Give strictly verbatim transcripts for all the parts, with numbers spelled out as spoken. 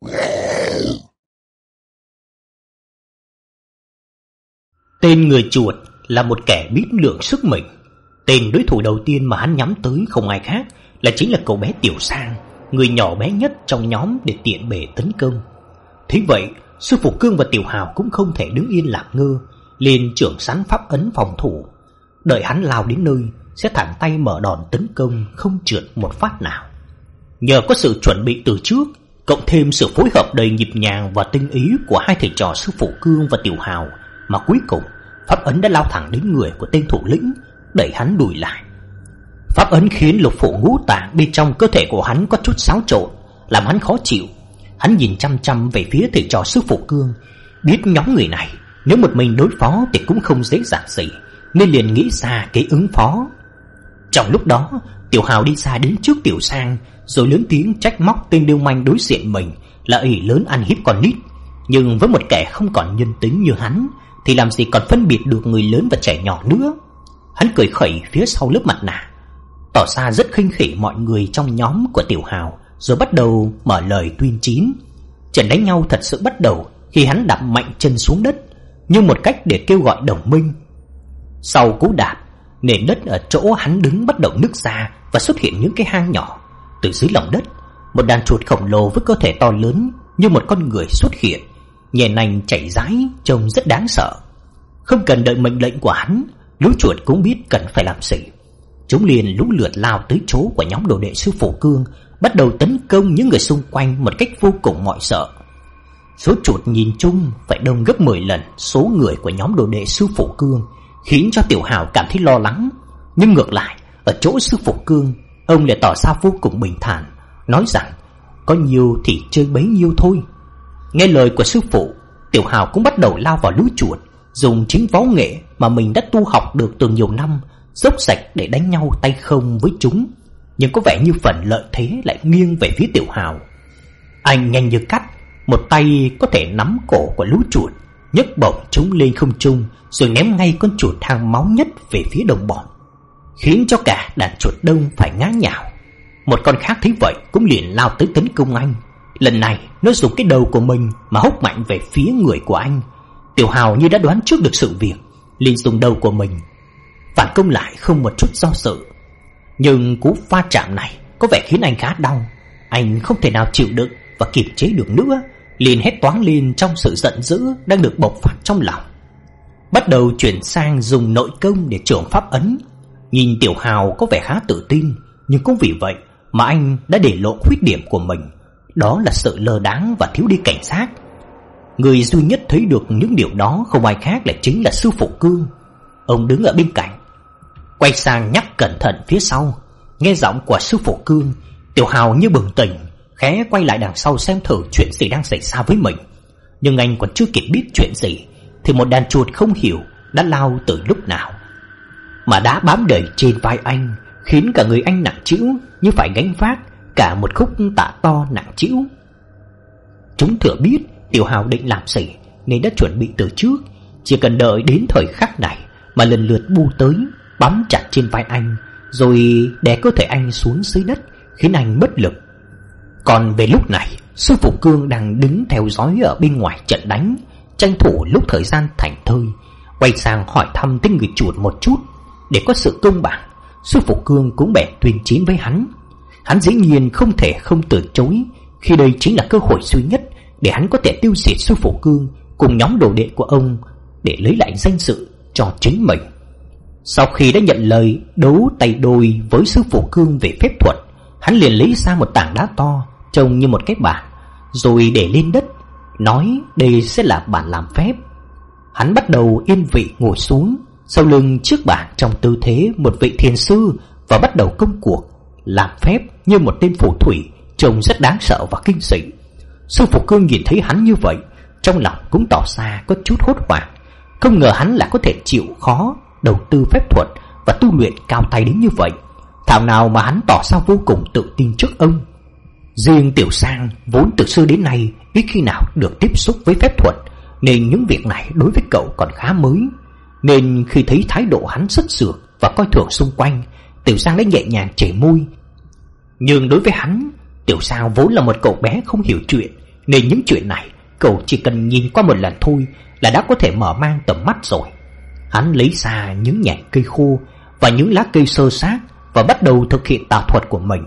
Tên người chuột là một kẻ biết lượng sức mình. Tên đối thủ đầu tiên mà hắn nhắm tới không ai khác là chính là cậu bé Tiểu Sang, người nhỏ bé nhất trong nhóm để tiện bề tấn công. Thế vậy, sư phụ Cương và Tiểu Hào cũng không thể đứng yên làm ngơ, liền trưởng sẵn pháp ấn phòng thủ. Đợi hắn lao đến nơi, sẽ thẳng tay mở đòn tấn công, không trượt một phát nào. Nhờ có sự chuẩn bị từ trước, cộng thêm sự phối hợp đầy nhịp nhàng và tinh ý của hai thầy trò sư phụ Cương và Tiểu Hào, mà cuối cùng pháp ấn đã lao thẳng đến người của tên thủ lĩnh, đẩy hắn lùi lại. Pháp ấn khiến lục phủ ngũ tạng bên trong cơ thể của hắn có chút xáo trộn, làm hắn khó chịu. Hắn nhìn chăm chăm về phía thầy trò sư phụ Cương, biết nhóm người này nếu một mình đối phó thì cũng không dễ dàng gì, nên liền nghĩ ra kế ứng phó. Trong lúc đó, Tiểu Hào đi xa đến trước Tiểu Sang, rồi lớn tiếng trách móc tên điêu manh đối diện mình là ỷ lớn ăn hiếp con nít. Nhưng với một kẻ không còn nhân tính như hắn thì làm gì còn phân biệt được người lớn và trẻ nhỏ nữa. Hắn cười khẩy phía sau lớp mặt nạ, tỏ ra rất khinh khỉnh mọi người trong nhóm của Tiểu Hào, rồi bắt đầu mở lời tuyên chiến. Trận đánh nhau thật sự bắt đầu khi hắn đạp mạnh chân xuống đất, như một cách để kêu gọi đồng minh. Sau cú đạp, nền đất ở chỗ hắn đứng bắt đầu nứt ra và xuất hiện những cái hang nhỏ. Từ dưới lòng đất, một đàn chuột khổng lồ với cơ thể to lớn như một con người xuất hiện, nhẹ nành chảy rãi, trông rất đáng sợ. Không cần đợi mệnh lệnh của hắn, lũ chuột cũng biết cần phải làm gì. Chúng liền lũ lượt lao tới chỗ của nhóm đồ đệ sư phụ Cương, bắt đầu tấn công những người xung quanh một cách vô cùng mọi sợ. Số chuột nhìn chung phải đông gấp mười lần số người của nhóm đồ đệ sư phụ Cương, khiến cho Tiểu Hào cảm thấy lo lắng. Nhưng ngược lại, ở chỗ sư phụ Cương, ông lại tỏ ra vô cùng bình thản, nói rằng có nhiều thì chơi bấy nhiêu thôi. Nghe lời của sư phụ, Tiểu Hào cũng bắt đầu lao vào lũ chuột, dùng chính võ nghệ mà mình đã tu học được từ nhiều năm, dốc sạch để đánh nhau tay không với chúng. Nhưng có vẻ như phần lợi thế lại nghiêng về phía Tiểu Hào. Anh nhanh như cắt, một tay có thể nắm cổ của lũ chuột, nhấc bổng chúng lên không trung, rồi ném ngay con chuột hang máu nhất về phía đồng bọn, khiến cho cả đàn chuột đông phải ngã nhào. Một con khác thấy vậy cũng liền lao tới tấn công anh. Lần này nó dùng cái đầu của mình mà húc mạnh về phía người của anh. Tiểu Hào như đã đoán trước được sự việc, liền dùng đầu của mình phản công lại không một chút do dự. Nhưng cú va chạm này có vẻ khiến anh khá đau. Anh không thể nào chịu đựng và kiềm chế được nữa, liền hét toáng lên trong sự giận dữ đang được bộc phát trong lòng. Bắt đầu chuyển sang dùng nội công để trưởng pháp ấn. Nhìn Tiểu Hào có vẻ khá tự tin, nhưng cũng vì vậy mà anh đã để lộ khuyết điểm của mình, đó là sự lơ đáng và thiếu đi cảnh giác. Người duy nhất thấy được những điều đó không ai khác là chính là sư phụ Cương. Ông đứng ở bên cạnh, quay sang nhắc cẩn thận phía sau. Nghe giọng của sư phụ Cương, Tiểu Hào như bừng tỉnh, khẽ quay lại đằng sau xem thử chuyện gì đang xảy ra với mình. Nhưng anh còn chưa kịp biết chuyện gì thì một đàn chuột không hiểu đã lao từ lúc nào mà đã bám đầy trên vai anh, khiến cả người anh nặng trĩu như phải gánh vác cả một khúc tạ to nặng trĩu. Chúng thừa biết Tiểu Hào định làm gì nên đã chuẩn bị từ trước, chỉ cần đợi đến thời khắc này mà lần lượt bu tới, bám chặt trên vai anh, rồi đè cơ thể anh xuống dưới đất, khiến anh bất lực. Còn về lúc này, sư phụ Cương đang đứng theo dõi ở bên ngoài trận đánh, tranh thủ lúc thời gian thảnh thơi, quay sang hỏi thăm tên người chuột một chút. Để có sự công bằng, sư phụ Cương cũng bèn tuyên chiến với hắn. Hắn dĩ nhiên không thể không từ chối, khi đây chính là cơ hội duy nhất để hắn có thể tiêu diệt sư phụ Cương cùng nhóm đồ đệ của ông, để lấy lại danh dự cho chính mình. Sau khi đã nhận lời đấu tay đôi với sư phụ Cương về phép thuật, hắn liền lấy ra một tảng đá to trông như một cái bàn, rồi để lên đất, nói đây sẽ là bàn làm phép. Hắn bắt đầu yên vị ngồi xuống sau lưng chiếc bàn trong tư thế một vị thiền sư và bắt đầu công cuộc làm phép như một tên phù thủy, trông rất đáng sợ và kinh dị. Sư phụ Cương nhìn thấy hắn như vậy, trong lòng cũng tỏ ra có chút hốt hoảng. Không ngờ hắn là có thể chịu khó đầu tư phép thuật và tu luyện cao tay đến như vậy. Thảo nào mà hắn tỏ ra vô cùng tự tin trước ông. Riêng Tiểu Sang vốn từ xưa đến nay ít khi nào được tiếp xúc với phép thuật, nên những việc này đối với cậu còn khá mới. Nên khi thấy thái độ hắn xuất sược và coi thường xung quanh, Tiểu Sang đã nhẹ nhàng chảy môi. Nhưng đối với hắn, Tiểu Sang vốn là một cậu bé không hiểu chuyện, nên những chuyện này cậu chỉ cần nhìn qua một lần thôi là đã có thể mở mang tầm mắt rồi. Hắn lấy ra những nhành cây khô và những lá cây xơ xác và bắt đầu thực hiện tà thuật của mình.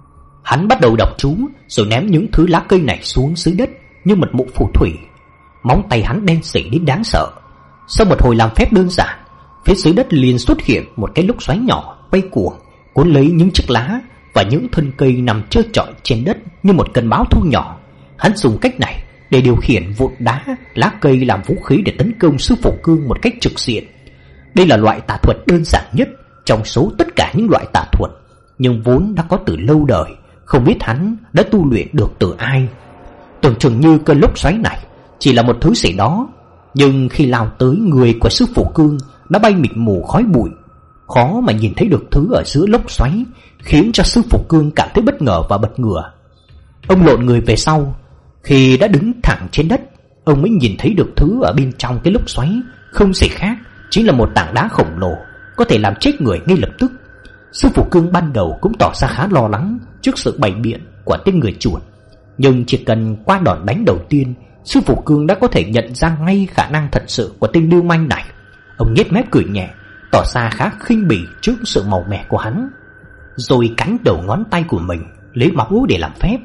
Hắn bắt đầu đọc chú rồi ném những thứ lá cây này xuống dưới đất như một mụ phù thủy. Móng tay hắn đen sì đến đáng sợ. Sau một hồi làm phép đơn giản, phía dưới đất liền xuất hiện một cái lốc xoáy nhỏ quay cuồng, cuốn lấy những chiếc lá và những thân cây nằm trơ trọi trên đất như một cơn bão thu nhỏ. Hắn dùng cách này để điều khiển vụn đá, lá cây làm vũ khí để tấn công sư phụ Cương một cách trực diện. Đây là loại tà thuật đơn giản nhất trong số tất cả những loại tà thuật, nhưng vốn đã có từ lâu đời, không biết hắn đã tu luyện được từ ai. Tưởng chừng như cơn lốc xoáy này chỉ là một thứ gì đó, nhưng khi lao tới người của sư phụ Cương đã bay mịt mù khói bụi, khó mà nhìn thấy được thứ ở giữa lốc xoáy, khiến cho sư phụ Cương cảm thấy bất ngờ và bật ngửa. Ông lộn người về sau. Khi đã đứng thẳng trên đất, ông mới nhìn thấy được thứ ở bên trong cái lốc xoáy không gì khác chính là một tảng đá khổng lồ có thể làm chết người ngay lập tức. Sư phụ Cương ban đầu cũng tỏ ra khá lo lắng trước sự bày biện của tên người chuột, nhưng chỉ cần qua đòn đánh đầu tiên, sư phụ Cương đã có thể nhận ra ngay khả năng thật sự của tên lưu manh này. Ông nhếch mép cười nhẹ, tỏ ra khá khinh bỉ trước sự màu mè của hắn, rồi cắn đầu ngón tay của mình lấy máu để làm phép,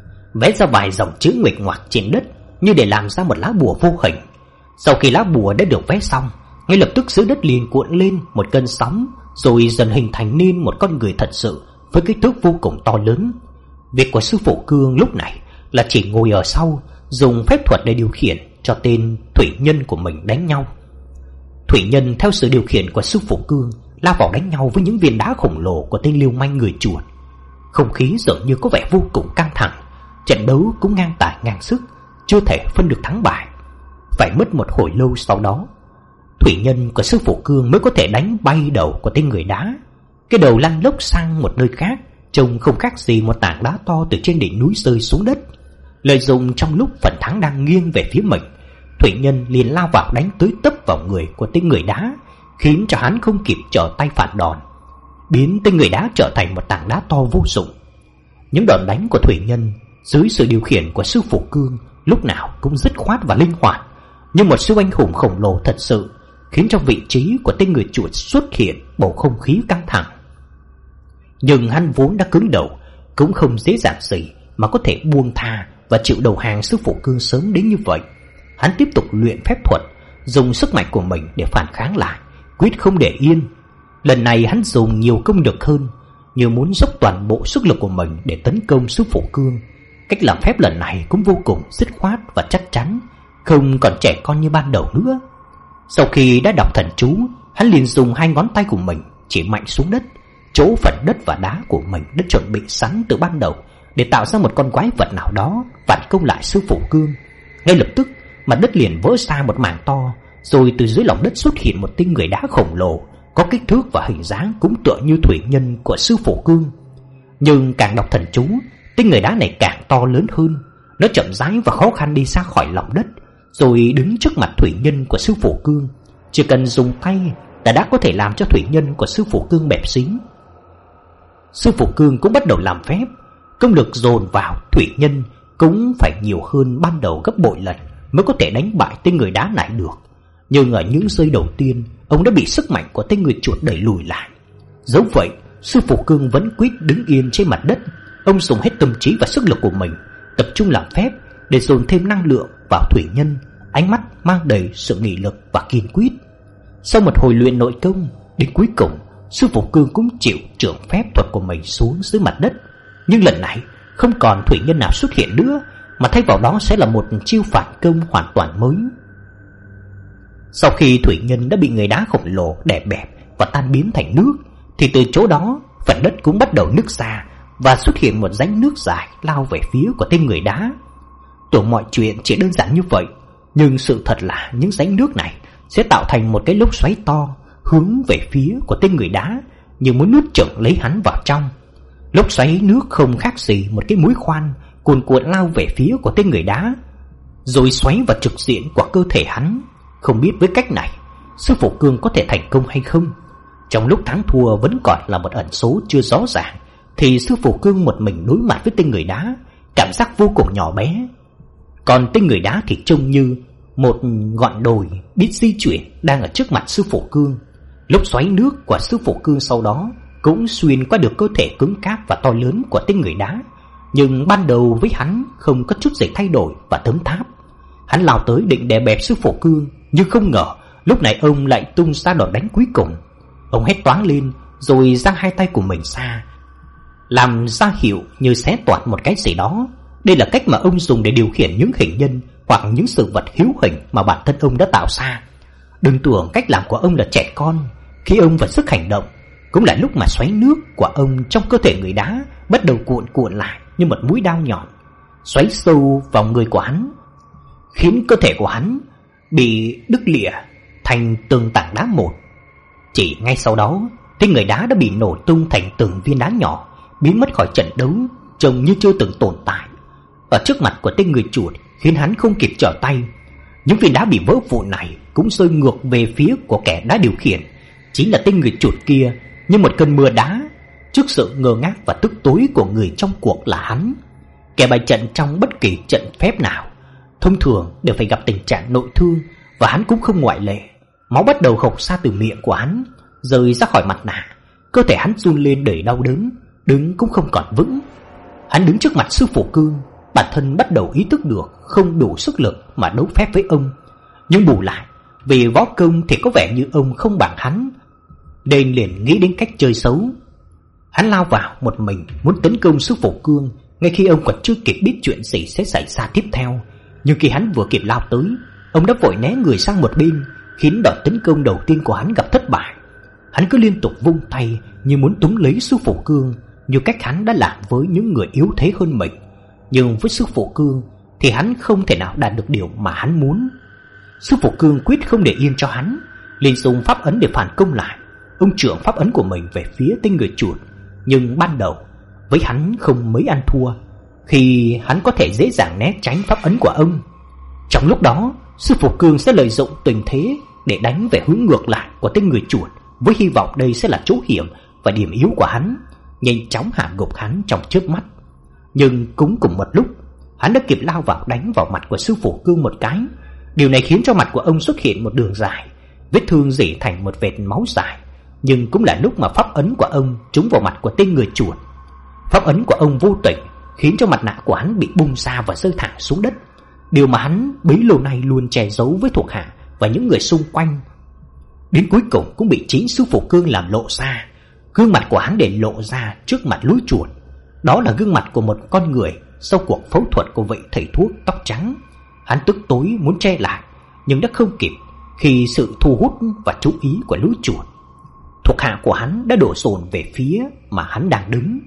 vẽ ra vài dòng chữ nguệch ngoạc trên đất như để làm ra một lá bùa vô hình. Sau khi lá bùa đã được vẽ xong, ngay lập tức dưới đất liền cuộn lên một cơn sóng, rồi dần hình thành nên một con người thật sự với kích thước vô cùng to lớn. Việc của sư phụ Cương lúc này là chỉ ngồi ở sau, dùng phép thuật để điều khiển cho tên thủy nhân của mình đánh nhau. Thủy nhân theo sự điều khiển của sư phụ Cương lao vào đánh nhau với những viên đá khổng lồ của tên lưu manh người chuột. Không khí dường như có vẻ vô cùng căng thẳng, trận đấu cũng ngang tài ngang sức, chưa thể phân được thắng bại. Phải mất một hồi lâu sau đó, thủy nhân của sư phụ Cương mới có thể đánh bay đầu của tên người đá. Cái đầu lăn lốc sang một nơi khác, trông không khác gì một tảng đá to từ trên đỉnh núi rơi xuống đất. Lợi dụng trong lúc phần thắng đang nghiêng về phía mình, thủy nhân liền lao vào đánh tới tấp vào người của tên người đá, khiến cho hắn không kịp trở tay phản đòn, biến tên người đá trở thành một tảng đá to vô dụng. Những đòn đánh của thủy nhân dưới sự điều khiển của sư phụ Cương lúc nào cũng dứt khoát và linh hoạt, như một siêu anh hùng khổng lồ thật sự, khiến cho vị trí của tên người chuột xuất hiện bầu không khí căng thẳng. Nhưng hắn vốn đã cứng đầu, cũng không dễ dàng gì mà có thể buông tha và chịu đầu hàng sư phụ Cương sớm đến như vậy. Hắn tiếp tục luyện phép thuật, dùng sức mạnh của mình để phản kháng lại, quyết không để yên. Lần này hắn dùng nhiều công lực hơn, như muốn dốc toàn bộ sức lực của mình để tấn công sư phụ Cương. Cách làm phép lần này cũng vô cùng dứt khoát và chắc chắn, không còn trẻ con như ban đầu nữa. Sau khi đã đọc thần chú, hắn liền dùng hai ngón tay của mình chỉ mạnh xuống đất, chỗ phần đất và đá của mình đã chuẩn bị sẵn từ ban đầu, để tạo ra một con quái vật nào đó phản công lại sư phụ Cương. Ngay lập tức, mặt đất liền vỡ ra một mảng to, rồi từ dưới lòng đất xuất hiện một tên người đá khổng lồ, có kích thước và hình dáng cũng tựa như thủy nhân của sư phụ Cương. Nhưng càng đọc thần chú, tên người đá này càng to lớn hơn. Nó chậm rãi và khó khăn đi ra khỏi lòng đất, rồi đứng trước mặt thủy nhân của sư phụ Cương. Chỉ cần dùng tay là đã có thể làm cho thủy nhân của sư phụ Cương bẹp xính. Sư phụ Cương cũng bắt đầu làm phép, công lực dồn vào thủy nhân cũng phải nhiều hơn ban đầu gấp bội lần mới có thể đánh bại tên người đá này được. Nhưng ở những giây đầu tiên, ông đã bị sức mạnh của tên người chuột đẩy lùi lại. Dẫu vậy, sư phụ Cương vẫn quyết đứng yên trên mặt đất. Ông dùng hết tâm trí và sức lực của mình, tập trung làm phép để dồn thêm năng lượng vào thủy nhân, ánh mắt mang đầy sự nghị lực và kiên quyết. Sau một hồi luyện nội công, đến cuối cùng, sư phụ Cương cũng chịu trưởng phép thuật của mình xuống dưới mặt đất. Nhưng lần này, không còn thủy nhân nào xuất hiện nữa, mà thay vào đó sẽ là một chiêu phản công hoàn toàn mới. Sau khi thủy nhân đã bị người đá khổng lồ đè bẹp và tan biến thành nước, thì từ chỗ đó, phần đất cũng bắt đầu nứt ra và xuất hiện một rãnh nước dài lao về phía của tên người đá. Tưởng mọi chuyện chỉ đơn giản như vậy, nhưng sự thật là những rãnh nước này sẽ tạo thành một cái lốc xoáy to hướng về phía của tên người đá, như muốn nuốt chửng lấy hắn vào trong. Lốc xoáy nước không khác gì một cái mũi khoan cuồn cuộn lao về phía của tên người đá, rồi xoáy vào trực diện của cơ thể hắn. Không biết với cách này, sư phụ Cương có thể thành công hay không. Trong lúc thắng thua vẫn còn là một ẩn số chưa rõ ràng, thì sư phụ Cương một mình đối mặt với tên người đá, cảm giác vô cùng nhỏ bé. Còn tên người đá thì trông như một ngọn đồi biết di chuyển đang ở trước mặt sư phụ Cương. Lốc xoáy nước của sư phụ Cương sau đó cũng xuyên qua được cơ thể cứng cáp và to lớn của tên người đá. Nhưng ban đầu với hắn không có chút gì thay đổi và thấm tháp. Hắn lao tới định đè bẹp sư phụ Cương, nhưng không ngờ lúc này ông lại tung ra đòn đánh cuối cùng. Ông hét toáng lên rồi giang hai tay của mình ra, làm ra hiệu như xé toạc một cái gì đó. Đây là cách mà ông dùng để điều khiển những hình nhân hoặc những sự vật hữu hình mà bản thân ông đã tạo ra. Đừng tưởng cách làm của ông là trẻ con. Khi ông vật sức hành động cũng là lúc mà xoáy nước của ông trong cơ thể người đá bắt đầu cuộn cuộn lại như một mũi dao nhọn, xoáy sâu vào người của hắn, khiến cơ thể của hắn bị đứt lìa thành từng tảng đá một. Chỉ ngay sau đó, tên người đá đã bị nổ tung thành từng viên đá nhỏ, biến mất khỏi trận đấu, trông như chưa từng tồn tại. Ở trước mặt của tên người chuột khiến hắn không kịp trở tay. Những viên đá bị vỡ vụn này cũng rơi ngược về phía của kẻ đã điều khiển, chính là tên người chuột kia, như một cơn mưa đá. Trước sự ngơ ngác và tức tối của người trong cuộc là hắn. Kẻ bại trận trong bất kỳ trận phép nào thông thường đều phải gặp tình trạng nội thương, và hắn cũng không ngoại lệ. Máu bắt đầu hộc ra từ miệng của hắn, rơi ra khỏi mặt nạ. Cơ thể hắn run lên đầy đau đớn, đứng cũng không còn vững. Hắn đứng trước mặt sư phụ Cương, bản thân bắt đầu ý thức được không đủ sức lực mà đấu phép với ông. Nhưng bù lại, vì võ công thì có vẻ như ông không bằng hắn, nên liền nghĩ đến cách chơi xấu. Hắn lao vào một mình muốn tấn công sư phụ Cương, ngay khi ông còn chưa kịp biết chuyện gì sẽ xảy ra tiếp theo. Nhưng khi hắn vừa kịp lao tới, ông đã vội né người sang một bên, khiến đòn tấn công đầu tiên của hắn gặp thất bại. Hắn cứ liên tục vung tay như muốn túm lấy sư phụ Cương, như cách hắn đã làm với những người yếu thế hơn mình. Nhưng với sư phụ Cương thì hắn không thể nào đạt được điều mà hắn muốn. Sư phụ Cương quyết không để yên cho hắn, liền dùng pháp ấn để phản công lại. Ông trưởng pháp ấn của mình về phía tên người chuột, nhưng ban đầu với hắn không mấy ăn thua, khi hắn có thể dễ dàng né tránh pháp ấn của ông. Trong lúc đó, sư phụ Cương sẽ lợi dụng tình thế để đánh về hướng ngược lại của tên người chuột, với hy vọng đây sẽ là chỗ hiểm và điểm yếu của hắn, nhanh chóng hạ gục hắn trong chớp mắt. Nhưng cũng cùng một lúc, hắn đã kịp lao vào đánh vào mặt của sư phụ Cương một cái. Điều này khiến cho mặt của ông xuất hiện một đường dài, vết thương rỉ thành một vệt máu dài. Nhưng cũng là lúc mà pháp ấn của ông trúng vào mặt của tên người chuột. Pháp ấn của ông vô tình khiến cho mặt nạ của hắn bị bung ra và rơi thẳng xuống đất, điều mà hắn bấy lâu nay luôn che giấu với thuộc hạ và những người xung quanh. Đến cuối cùng cũng bị chính sư phụ Cương làm lộ ra. Gương mặt của hắn để lộ ra trước mặt lũ chuột. Đó là gương mặt của một con người sau cuộc phẫu thuật của vị thầy thuốc tóc trắng. Hắn tức tối muốn che lại, nhưng đã không kịp khi sự thu hút và chú ý của lũ chuột. Thuộc hạ của hắn đã đổ dồn về phía mà hắn đang đứng.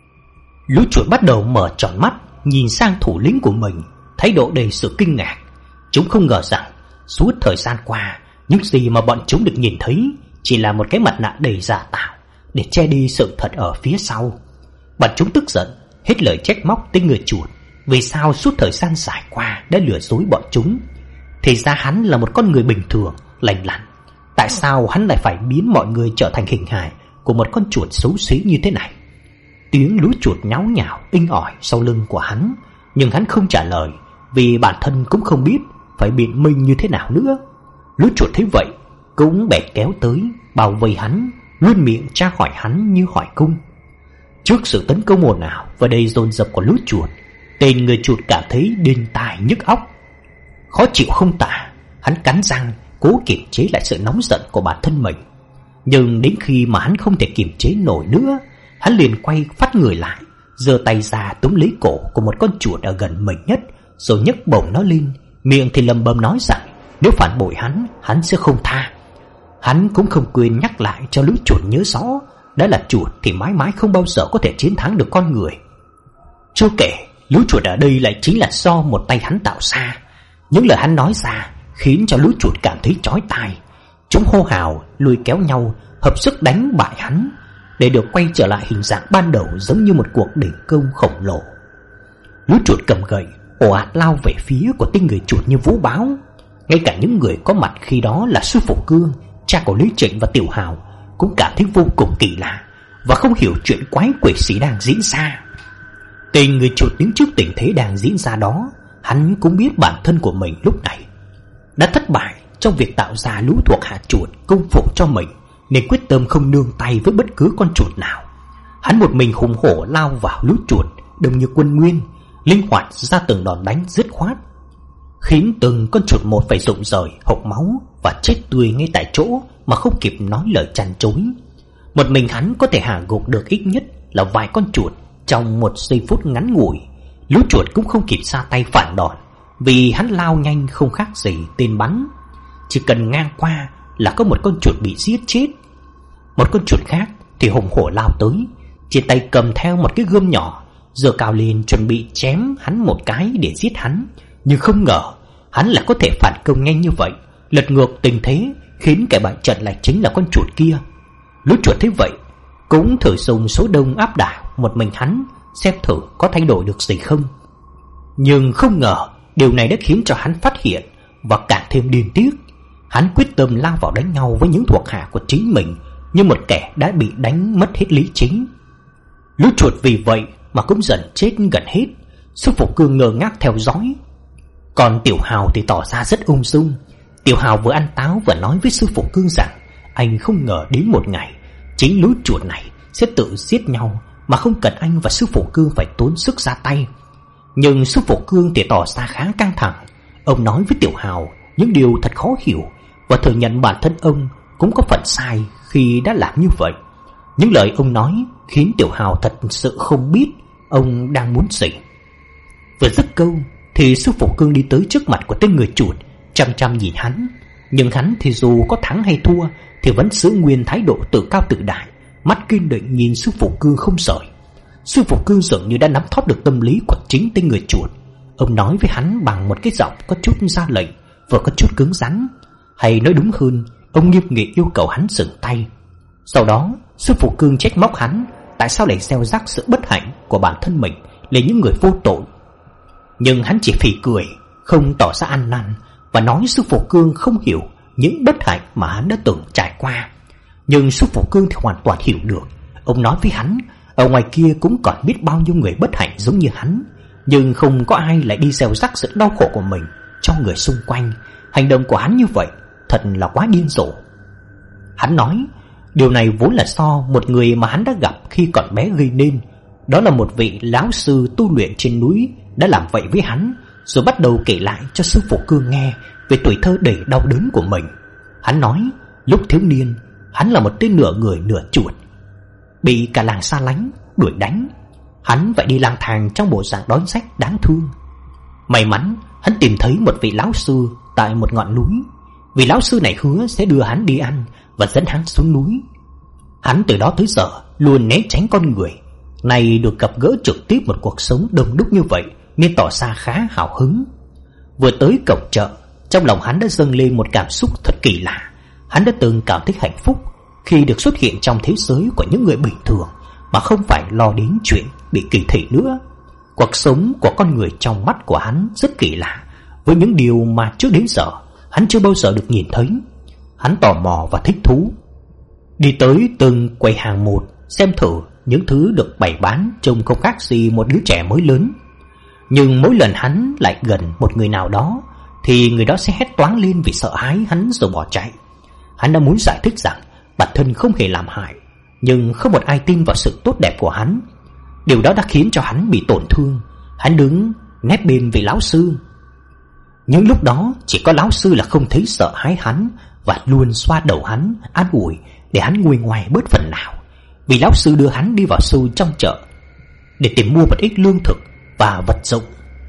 Lũ chuột bắt đầu mở tròn mắt, nhìn sang thủ lĩnh của mình, thái độ đầy sự kinh ngạc. Chúng không ngờ rằng suốt thời gian qua, những gì mà bọn chúng được nhìn thấy chỉ là một cái mặt nạ đầy giả tạo để che đi sự thật ở phía sau. Bọn chúng tức giận, hết lời trách móc tên người chuột vì sao suốt thời gian dài qua đã lừa dối bọn chúng. Thì ra hắn là một con người bình thường, lành lặn. Tại sao hắn lại phải biến mọi người trở thành hình hài của một con chuột xấu xí như thế này? Tiếng lũ chuột nháo nhào inh ỏi sau lưng của hắn, nhưng hắn không trả lời, vì bản thân cũng không biết phải biện minh như thế nào nữa. Lũ chuột thấy vậy cũng bèn kéo tới bao vây hắn, luôn miệng tra hỏi hắn như hỏi cung. Trước sự tấn công ồn ào và đầy dồn dập của lũ chuột, tên người chuột cảm thấy đinh tai nhức óc, khó chịu không tả. Hắn cắn răng cố kiềm chế lại sự nóng giận của bản thân mình. Nhưng đến khi mà hắn không thể kiềm chế nổi nữa, hắn liền quay phát người lại, giơ tay ra túm lấy cổ của một con chuột ở gần mình nhất, rồi nhấc bổng nó lên, miệng thì lầm bầm nói rằng nếu phản bội hắn, hắn sẽ không tha. Hắn cũng không quên nhắc lại cho lũ chuột nhớ rõ, đã là chuột thì mãi mãi không bao giờ có thể chiến thắng được con người. Chưa kể, lũ chuột ở đây lại chính là do một tay hắn tạo ra. Những lời hắn nói ra khiến cho lũ chuột cảm thấy chói tai. Chúng hô hào, lôi kéo nhau, hợp sức đánh bại hắn, để được quay trở lại hình dạng ban đầu, giống như một cuộc đình công khổng lồ. Lũ chuột cầm gậy ồ ạt lao về phía của tên người chuột như vũ bão. Ngay cả những người có mặt khi đó là sư phụ Cương, cha của Lý Trịnh và Tiểu Hào, cũng cảm thấy vô cùng kỳ lạ và không hiểu chuyện quái quỷ gì đang diễn ra. Tên người chuột đứng trước tình thế đang diễn ra đó, Hắn cũng biết bản thân của mình lúc này đã thất bại trong việc tạo ra lũ thuộc hạ chuột công phục cho mình, nên quyết tâm không nương tay với bất cứ con chuột nào. Hắn một mình hùng hổ lao vào lũ chuột, đông như quân nguyên, linh hoạt ra từng đòn đánh dứt khoát, khiến từng con chuột một phải rụng rời, hộc máu và chết tươi ngay tại chỗ mà không kịp nói lời chăn chối. Một mình hắn có thể hạ gục được ít nhất là vài con chuột trong một giây phút ngắn ngủi. Lũ chuột cũng không kịp ra tay phản đòn, vì hắn lao nhanh không khác gì tên bắn. Chỉ cần ngang qua là có một con chuột bị giết chết. Một con chuột khác thì hùng hổ lao tới, trên tay cầm theo một cái gươm nhỏ, giơ cao lên chuẩn bị chém hắn một cái để giết hắn. Nhưng không ngờ hắn lại có thể phản công nhanh như vậy, lật ngược tình thế, khiến kẻ bại trận lại chính là con chuột kia. Lũ chuột thế vậy cũng thử dùng số đông áp đảo một mình hắn, xem thử có thay đổi được gì không. Nhưng không ngờ điều này đã khiến cho hắn phát hiện và càng thêm điên tiếc. Hắn quyết tâm lao vào đánh nhau với những thuộc hạ của chính mình, như một kẻ đã bị đánh mất hết lý trí. Lũ chuột vì vậy mà cũng dần chết gần hết. Sư phụ Cương ngơ ngác theo dõi, còn Tiểu Hào thì tỏ ra rất ung dung. Tiểu Hào vừa ăn táo vừa nói với sư phụ Cương rằng anh không ngờ đến một ngày chính lũ chuột này sẽ tự giết nhau mà không cần anh và sư phụ Cương phải tốn sức ra tay. Nhưng sư phụ Cương thì tỏ ra khá căng thẳng. Ông nói với Tiểu Hào những điều thật khó hiểu và thừa nhận bản thân ông cũng có phần sai khi đã làm như vậy. Những lời ông nói khiến Tiểu Hào thật sự không biết ông đang muốn gì. Vừa dứt câu thì sư phụ Cương đi tới trước mặt của tên người chuột, chăm chăm nhìn hắn. Nhưng hắn thì dù có thắng hay thua thì vẫn giữ nguyên thái độ tự cao tự đại, mắt kiên định nhìn sư phụ Cương không rời. Sư phụ Cương dường như đã nắm thóp được tâm lý của chính tên người chuột. Ông nói với hắn bằng một cái giọng có chút ra lệnh, vừa có chút cứng rắn. Hay nói đúng hơn, ông nghiêm nghị yêu cầu hắn dừng tay. Sau đó sư phụ Cương trách móc hắn tại sao lại gieo rắc sự bất hạnh của bản thân mình lên những người vô tội. Nhưng hắn chỉ phì cười, không tỏ ra ăn năn, và nói sư phụ Cương không hiểu những bất hạnh mà hắn đã từng trải qua. Nhưng sư phụ Cương thì hoàn toàn hiểu được. Ông nói với hắn, ở ngoài kia cũng còn biết bao nhiêu người bất hạnh giống như hắn, nhưng không có ai lại đi gieo rắc sự đau khổ của mình cho người xung quanh. Hành động của hắn như vậy thật là quá điên rồ. Hắn nói điều này vốn là do một người mà hắn đã gặp khi còn bé gây nên. Đó là một vị lão sư tu luyện trên núi đã làm vậy với hắn, rồi bắt đầu kể lại cho sư phụ Cương nghe về tuổi thơ đầy đau đớn của mình. Hắn nói lúc thiếu niên hắn là một tên nửa người nửa chuột, bị cả làng xa lánh, đuổi đánh. Hắn phải đi lang thang trong bộ dạng đói rách đáng thương. May mắn hắn tìm thấy một vị lão sư tại một ngọn núi. Vị lão sư này hứa sẽ đưa hắn đi ăn và dẫn hắn xuống núi. Hắn từ đó tới giờ luôn né tránh con người. Nay được gặp gỡ trực tiếp một cuộc sống đông đúc như vậy nên tỏ ra khá hào hứng. Vừa tới cổng chợ, trong lòng hắn đã dâng lên một cảm xúc thật kỳ lạ. Hắn đã từng cảm thấy hạnh phúc khi được xuất hiện trong thế giới của những người bình thường, mà không phải lo đến chuyện bị kỳ thị nữa. Cuộc sống của con người trong mắt của hắn rất kỳ lạ, với những điều mà trước đến giờ hắn chưa bao giờ được nhìn thấy. Hắn tò mò và thích thú, đi tới từng quầy hàng một, xem thử những thứ được bày bán trông không khác gì một đứa trẻ mới lớn. Nhưng mỗi lần hắn lại gần một người nào đó thì người đó sẽ hét toáng lên vì sợ hãi hắn rồi bỏ chạy. Hắn đã muốn giải thích rằng bản thân không hề làm hại, nhưng không một ai tin vào sự tốt đẹp của hắn. Điều đó đã khiến cho hắn bị tổn thương. Hắn đứng nép bên vị lão sư. Những lúc đó chỉ có lão sư là không thấy sợ hãi hắn và luôn xoa đầu hắn, an ủi để hắn nguôi ngoai bớt phần nào. Vì lão sư đưa hắn đi vào sâu trong chợ để tìm mua một ít lương thực và vật dụng.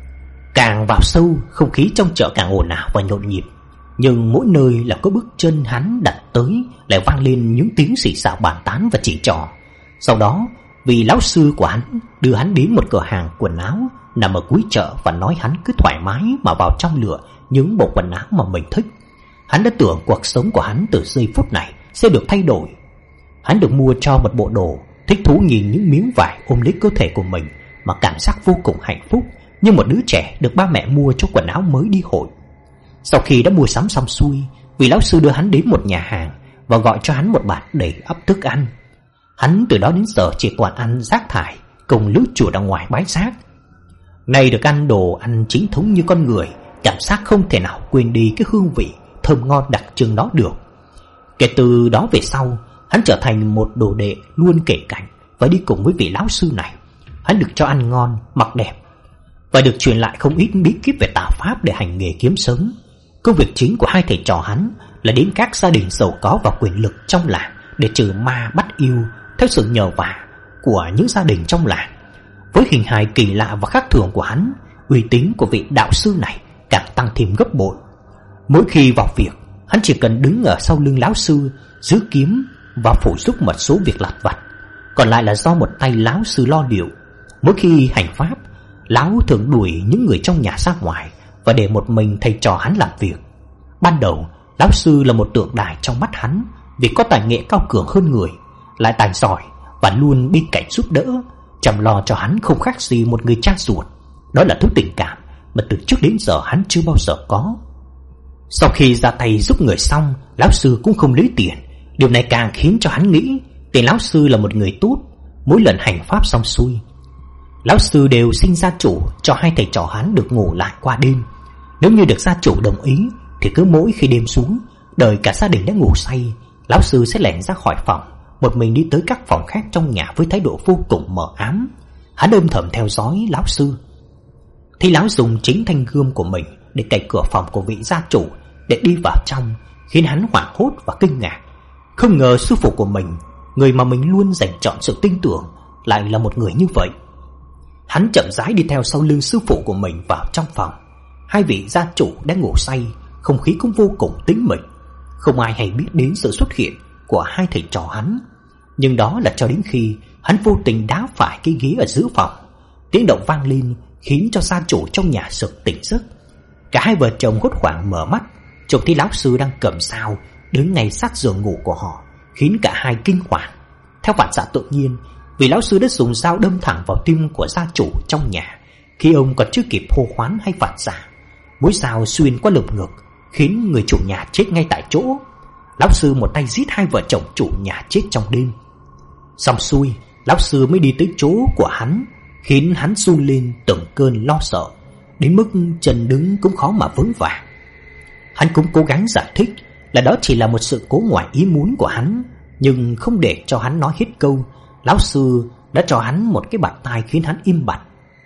Càng vào sâu, không khí trong chợ càng ồn ào và nhộn nhịp. Nhưng mỗi nơi là có bước chân hắn đặt tới lại vang lên những tiếng xì xào bàn tán và chỉ trỏ. Sau đó vì lão sư của hắn đưa hắn đến một cửa hàng quần áo nằm ở cuối chợ và nói hắn cứ thoải mái mà vào trong lựa những bộ quần áo mà mình thích. Hắn đã tưởng cuộc sống của hắn từ giây phút này sẽ được thay đổi. Hắn được mua cho một bộ đồ, thích thú nhìn những miếng vải ôm lấy cơ thể của mình mà cảm giác vô cùng hạnh phúc, như một đứa trẻ được ba mẹ mua cho quần áo mới đi hội. Sau khi đã mua sắm xong xuôi, vị lão sư đưa hắn đến một nhà hàng và gọi cho hắn một bát đầy ắp thức ăn. Hắn từ đó đến giờ chỉ toàn ăn rác thải cùng lũ chuột ở ngoài bãi rác. Này được ăn đồ ăn chính thống như con người, cảm giác không thể nào quên đi cái hương vị thơm ngon đặc trưng đó được. Kể từ đó về sau, hắn trở thành một đồ đệ luôn kể cảnh và đi cùng với vị lão sư này. Hắn được cho ăn ngon, mặc đẹp và được truyền lại không ít bí kíp về tà pháp để hành nghề kiếm sống. Công việc chính của hai thầy trò hắn là đến các gia đình giàu có và quyền lực trong làng để trừ ma bắt yêu theo sự nhờ vả của những gia đình trong làng. Với hình hài kỳ lạ và khác thường của hắn, uy tín của vị đạo sư này càng tăng thêm gấp bội. Mỗi khi vào việc, hắn chỉ cần đứng ở sau lưng lão sư, giữ kiếm và phụ giúp một số việc lặt vặt, còn lại là do một tay lão sư lo liệu. Mỗi khi hành pháp, lão thường đuổi những người trong nhà ra ngoài và để một mình thầy trò hắn làm việc. Ban đầu, lão sư là một tượng đài trong mắt hắn vì có tài nghệ cao cường hơn người, lại tài giỏi và luôn bên cạnh giúp đỡ, chăm lo cho hắn không khác gì một người cha ruột. Đó là thứ tình cảm mà từ trước đến giờ hắn chưa bao giờ có. Sau khi ra tay giúp người xong, lão sư cũng không lấy tiền. Điều này càng khiến cho hắn nghĩ tên lão sư là một người tốt. Mỗi lần hành pháp xong xuôi, lão sư đều xin gia chủ cho hai thầy trò hắn được ngủ lại qua đêm. Nếu như được gia chủ đồng ý thì cứ mỗi khi đêm xuống, đợi cả gia đình đã ngủ say, lão sư sẽ lẻn ra khỏi phòng, một mình đi tới các phòng khác trong nhà với thái độ vô cùng mờ ám. Hắn âm thầm theo dõi lão sư. Thì lão dùng chính thanh gươm của mình để cậy cửa phòng của vị gia chủ để đi vào trong, khiến hắn hoảng hốt và kinh ngạc. Không ngờ sư phụ của mình, người mà mình luôn dành trọn sự tin tưởng, lại là một người như vậy. Hắn chậm rãi đi theo sau lưng sư phụ của mình vào trong phòng. Hai vị gia chủ đang ngủ say, không khí cũng vô cùng tĩnh mịch. Không ai hay biết đến sự xuất hiện của hai thầy trò hắn. Nhưng đó là cho đến khi hắn vô tình đá phải cái ghế ở giữa phòng. Tiếng động vang lên khiến cho gia chủ trong nhà sực tỉnh giấc. Cả hai vợ chồng hốt hoảng mở mắt, trông thấy lão sư đang cầm dao đứng ngay sát giường ngủ của họ, khiến cả hai kinh hoàng. Theo phản xạ tự nhiên, vì lão sư đã dùng dao đâm thẳng vào tim của gia chủ trong nhà khi ông còn chưa kịp hô hoán hay phản xạ. Mũi dao xuyên qua lồng ngực, khiến người chủ nhà chết ngay tại chỗ. Lão sư một tay giết hai vợ chồng chủ nhà chết trong đêm. Xong xuôi, lão sư mới đi tới chỗ của hắn, khiến hắn run lên từng cơn lo sợ, đến mức chân đứng cũng khó mà vững vàng. Hắn cũng cố gắng giải thích là đó chỉ là một sự cố ngoài ý muốn của hắn, nhưng không để cho hắn nói hết câu, lão sư đã cho hắn một cái bạt tai khiến hắn im bặt.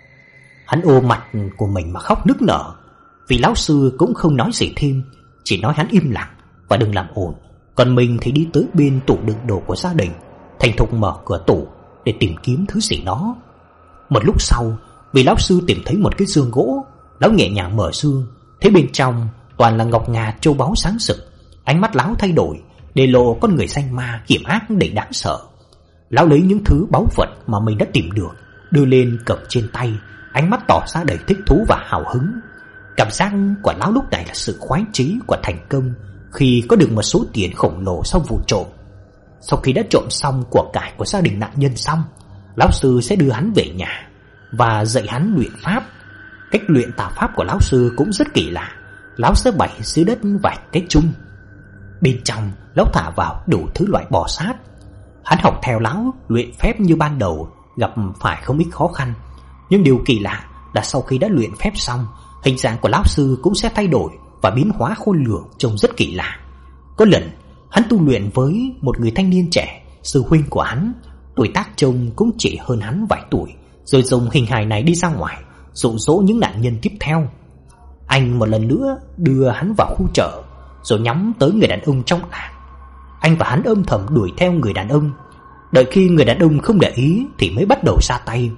Hắn ôm mặt của mình mà khóc nức nở, vì lão sư cũng không nói gì thêm, chỉ nói hắn im lặng và đừng làm ồn. Còn mình thì đi tới bên tủ đựng đồ của gia đình, thành thục mở cửa tủ để tìm kiếm thứ gì đó. Một lúc sau, vì lão sư tìm thấy một cái giường gỗ, lão nhẹ nhàng mở giường, thấy bên trong toàn là ngọc ngà châu báu sáng rực. Ánh mắt lão thay đổi, để lộ con người danh ma hiểm ác đầy đáng sợ. Lão lấy những thứ báu vật mà mình đã tìm được, đưa lên cầm trên tay, ánh mắt tỏ ra đầy thích thú và hào hứng. Cảm giác của lão lúc này là sự khoái chí của thành công khi có được một số tiền khổng lồ sau vụ trộm. Sau khi đã trộm xong của cải của gia đình nạn nhân xong, lão sư sẽ đưa hắn về nhà và dạy hắn luyện pháp. Cách luyện tà pháp của lão sư cũng rất kỳ lạ. Lão sẽ bày dưới đất vài cái chung, bên trong lão thả vào đủ thứ loại bò sát. Hắn học theo lão luyện phép như ban đầu, gặp phải không ít khó khăn. Nhưng điều kỳ lạ là sau khi đã luyện phép xong, hình dạng của lão sư cũng sẽ thay đổi và biến hóa khôn lường, trông rất kỳ lạ. Có lần hắn tu luyện với một người thanh niên trẻ, sư huynh của hắn, tuổi tác trông cũng chỉ hơn hắn vài tuổi, rồi dùng hình hài này đi ra ngoài dụ dỗ những nạn nhân tiếp theo. Anh một lần nữa đưa hắn vào khu chợ, rồi nhắm tới người đàn ông trong làng. Anh và hắn âm thầm đuổi theo người đàn ông, đợi khi người đàn ông không để ý thì mới bắt đầu ra tay.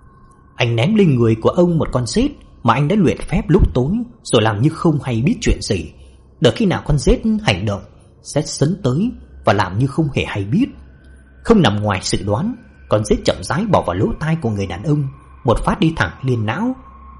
Anh ném lên người của ông một con rết mà anh đã luyện phép lúc tối, rồi làm như không hay biết chuyện gì. Đợi khi nào con rết hành động, sẽ sấn tới và làm như không hề hay biết. Không nằm ngoài sự đoán, con rết chậm rãi bỏ vào lỗ tai của người đàn ông, một phát đi thẳng lên não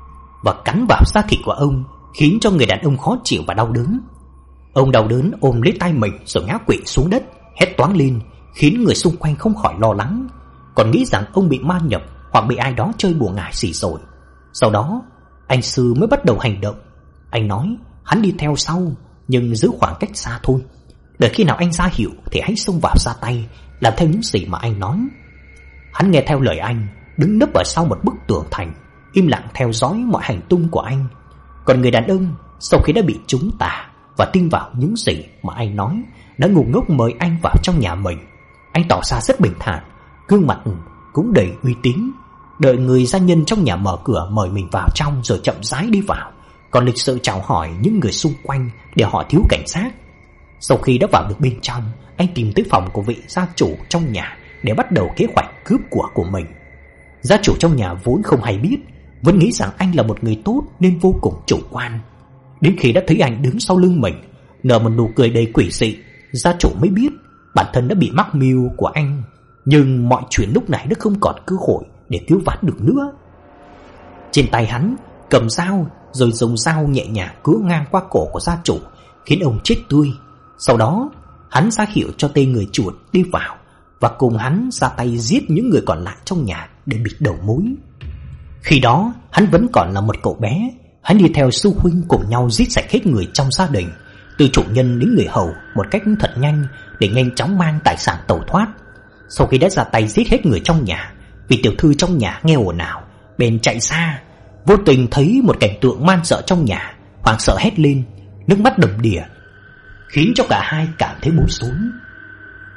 và cắn vào da thịt của ông, khiến cho người đàn ông khó chịu và đau đớn. Ông đau đớn ôm lấy tay mình rồi ngã quỵ xuống đất, hét toáng lên, khiến người xung quanh không khỏi lo lắng, còn nghĩ rằng ông bị ma nhập hoặc bị ai đó chơi bùa ngải xỉ rồi. Sau đó anh sư mới bắt đầu hành động. Anh nói hắn đi theo sau, nhưng giữ khoảng cách xa thôi. Đợi khi nào anh ra hiệu thì hãy xông vào ra tay, làm theo những gì mà anh nói. Hắn nghe theo lời anh, đứng nấp ở sau một bức tường thành, im lặng theo dõi mọi hành tung của anh. Còn người đàn ông sau khi đã bị trúng tà và tin vào những gì mà anh nói, đã ngu ngốc mời anh vào trong nhà mình. Anh tỏ ra rất bình thản, gương mặt cũng đầy uy tín, đợi người gia nhân trong nhà mở cửa mời mình vào trong rồi chậm rãi đi vào, còn lịch sự chào hỏi những người xung quanh để họ thiếu cảnh giác. Sau khi đã vào được bên trong, anh tìm tới phòng của vị gia chủ trong nhà để bắt đầu kế hoạch cướp của của mình. Gia chủ trong nhà vốn không hay biết, vẫn nghĩ rằng anh là một người tốt nên vô cùng chủ quan. Đến khi đã thấy anh đứng sau lưng mình, nở một nụ cười đầy quỷ dị, gia chủ mới biết bản thân đã bị mắc mưu của anh. Nhưng mọi chuyện lúc này đã không còn cơ hội để cứu vãn được nữa. Trên tay hắn cầm dao, rồi dùng dao nhẹ nhàng cứa ngang qua cổ của gia chủ, khiến ông chết tươi. Sau đó hắn ra hiệu cho tên người chuột đi vào và cùng hắn ra tay giết những người còn lại trong nhà để bịt đầu mối. Khi đó hắn vẫn còn là một cậu bé. Hắn đi theo sư huynh cùng nhau giết sạch hết người trong gia đình, từ chủ nhân đến người hầu, một cách thật nhanh để nhanh chóng mang tài sản tẩu thoát. Sau khi đã ra tay giết hết người trong nhà, vị tiểu thư trong nhà nghe ồn ào bèn chạy xa, vô tình thấy một cảnh tượng man sợ trong nhà, hoảng sợ hét lên, nước mắt đầm đìa, khiến cho cả hai cảm thấy bối rối.